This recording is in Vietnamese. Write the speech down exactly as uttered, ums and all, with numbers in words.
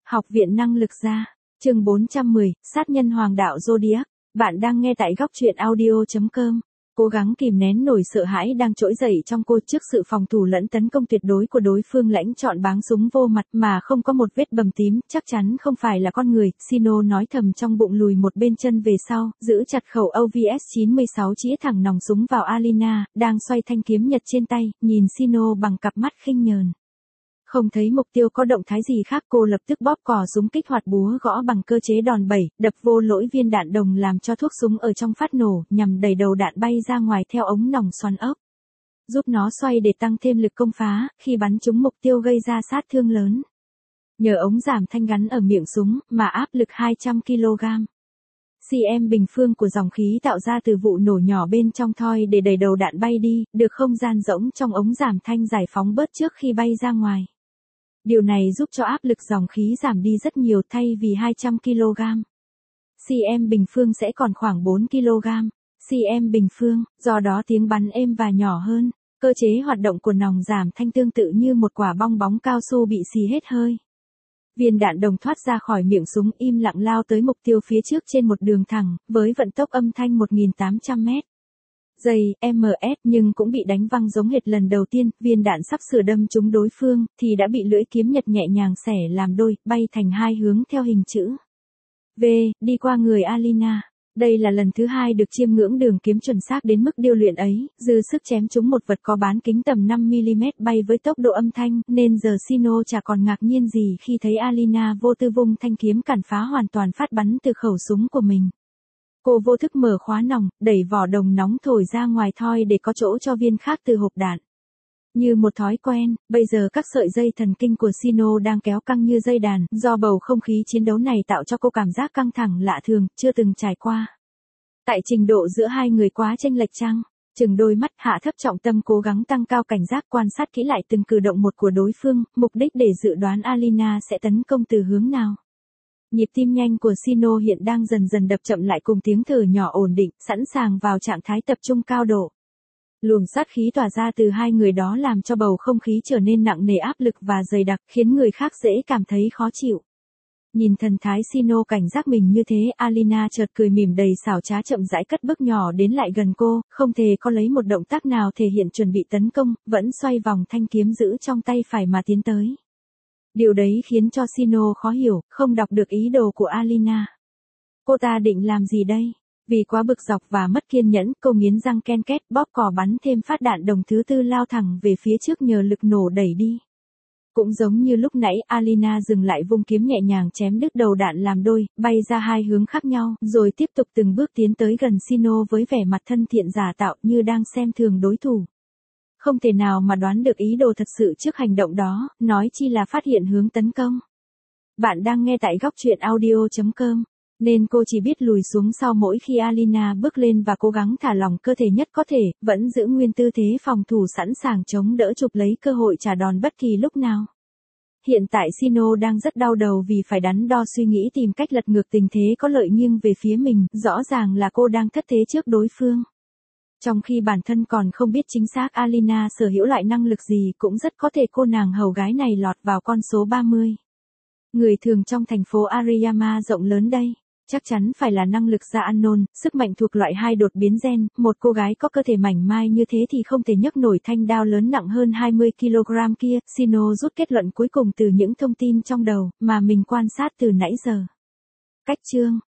Học viện năng lực gia, chương bốn trăm mười, sát nhân hoàng đạo Zodiac. Bạn đang nghe tại góc truyện audio chấm com. Cố gắng kìm nén nổi sợ hãi đang trỗi dậy trong cô trước sự phòng thủ lẫn tấn công tuyệt đối của đối phương. Lãnh chọn báng súng vô mặt mà không có một vết bầm tím, chắc chắn không phải là con người. Sino nói thầm trong bụng, lùi một bên chân về sau, giữ chặt khẩu O V S chín mươi sáu, chĩa thẳng nòng súng vào Alina, đang xoay thanh kiếm nhật trên tay, nhìn Sino bằng cặp mắt khinh nhờn. Không thấy mục tiêu có động thái gì khác, cô lập tức bóp cò súng kích hoạt, búa gõ bằng cơ chế đòn bẩy, đập vô lỗi viên đạn đồng làm cho thuốc súng ở trong phát nổ, nhằm đẩy đầu đạn bay ra ngoài theo ống nòng xoắn ốc. Giúp nó xoay để tăng thêm lực công phá, khi bắn trúng mục tiêu gây ra sát thương lớn. Nhờ ống giảm thanh gắn ở miệng súng, mà áp lực hai trăm ki lô gam. cm bình phương của dòng khí tạo ra từ vụ nổ nhỏ bên trong thoi để đẩy đầu đạn bay đi, được không gian rỗng trong ống giảm thanh giải phóng bớt trước khi bay ra ngoài. Điều này giúp cho áp lực dòng khí giảm đi rất nhiều, thay vì hai trăm ki lô gam. cm bình phương sẽ còn khoảng bốn ki lô gam. cm bình phương, do đó tiếng bắn êm và nhỏ hơn. Cơ chế hoạt động của nòng giảm thanh tương tự như một quả bong bóng cao su bị xì hết hơi. Viên đạn đồng thoát ra khỏi miệng súng, im lặng lao tới mục tiêu phía trước trên một đường thẳng, với vận tốc âm thanh một nghìn tám trăm mét giây (ms), nhưng cũng bị đánh văng giống hệt lần đầu tiên. Viên đạn sắp sửa đâm trúng đối phương, thì đã bị lưỡi kiếm nhật nhẹ nhàng xẻ làm đôi, bay thành hai hướng theo hình chữ V, đi qua người Alina. Đây là lần thứ hai được chiêm ngưỡng đường kiếm chuẩn xác đến mức điêu luyện ấy, dư sức chém trúng một vật có bán kính tầm năm mi li mét bay với tốc độ âm thanh, nên giờ Sino chả còn ngạc nhiên gì khi thấy Alina vô tư vung thanh kiếm cản phá hoàn toàn phát bắn từ khẩu súng của mình. Cô vô thức mở khóa nòng, đẩy vỏ đồng nóng thổi ra ngoài thoi để có chỗ cho viên khác từ hộp đạn. Như một thói quen, bây giờ các sợi dây thần kinh của Sino đang kéo căng như dây đàn, do bầu không khí chiến đấu này tạo cho cô cảm giác căng thẳng lạ thường, chưa từng trải qua. Tại trình độ giữa hai người quá chênh lệch chăng? Chừng đôi mắt, hạ thấp trọng tâm, cố gắng tăng cao cảnh giác, quan sát kỹ lại từng cử động một của đối phương, mục đích để dự đoán Alina sẽ tấn công từ hướng nào. Nhịp tim nhanh của Sino hiện đang dần dần đập chậm lại, cùng tiếng thở nhỏ ổn định, sẵn sàng vào trạng thái tập trung cao độ. Luồng sát khí tỏa ra từ hai người đó làm cho bầu không khí trở nên nặng nề, áp lực và dày đặc, khiến người khác dễ cảm thấy khó chịu. Nhìn thần thái Sino cảnh giác mình như thế, Alina chợt cười mỉm đầy xảo trá, chậm rãi cất bước nhỏ đến lại gần cô, không hề có lấy một động tác nào thể hiện chuẩn bị tấn công, vẫn xoay vòng thanh kiếm giữ trong tay phải mà tiến tới. Điều đấy khiến cho Sino khó hiểu, không đọc được ý đồ của Alina. Cô ta định làm gì đây? Vì quá bực dọc và mất kiên nhẫn, cô nghiến răng ken két, bóp cò bắn thêm phát đạn đồng thứ tư lao thẳng về phía trước nhờ lực nổ đẩy đi. Cũng giống như lúc nãy, Alina dừng lại, vung kiếm nhẹ nhàng chém đứt đầu đạn làm đôi, bay ra hai hướng khác nhau, rồi tiếp tục từng bước tiến tới gần Sino với vẻ mặt thân thiện giả tạo, như đang xem thường đối thủ. Không thể nào mà đoán được ý đồ thật sự trước hành động đó, nói chi là phát hiện hướng tấn công. Bạn đang nghe tại góc truyện audio chấm com, nên cô chỉ biết lùi xuống sau mỗi khi Alina bước lên và cố gắng thả lỏng cơ thể nhất có thể, vẫn giữ nguyên tư thế phòng thủ, sẵn sàng chống đỡ chụp lấy cơ hội trả đòn bất kỳ lúc nào. Hiện tại Sino đang rất đau đầu vì phải đắn đo suy nghĩ tìm cách lật ngược tình thế có lợi nghiêng về phía mình, rõ ràng là cô đang thất thế trước đối phương. Trong khi bản thân còn không biết chính xác Alina sở hữu loại năng lực gì, cũng rất có thể cô nàng hầu gái này lọt vào con số ba mươi. Người thường trong thành phố Ariyama rộng lớn đây, chắc chắn phải là năng lực gia unknown, sức mạnh thuộc loại hai đột biến gen. Một cô gái có cơ thể mảnh mai như thế thì không thể nhấc nổi thanh đao lớn nặng hơn hai mươi ki lô gam kia. Sino rút kết luận cuối cùng từ những thông tin trong đầu mà mình quan sát từ nãy giờ. Cách chương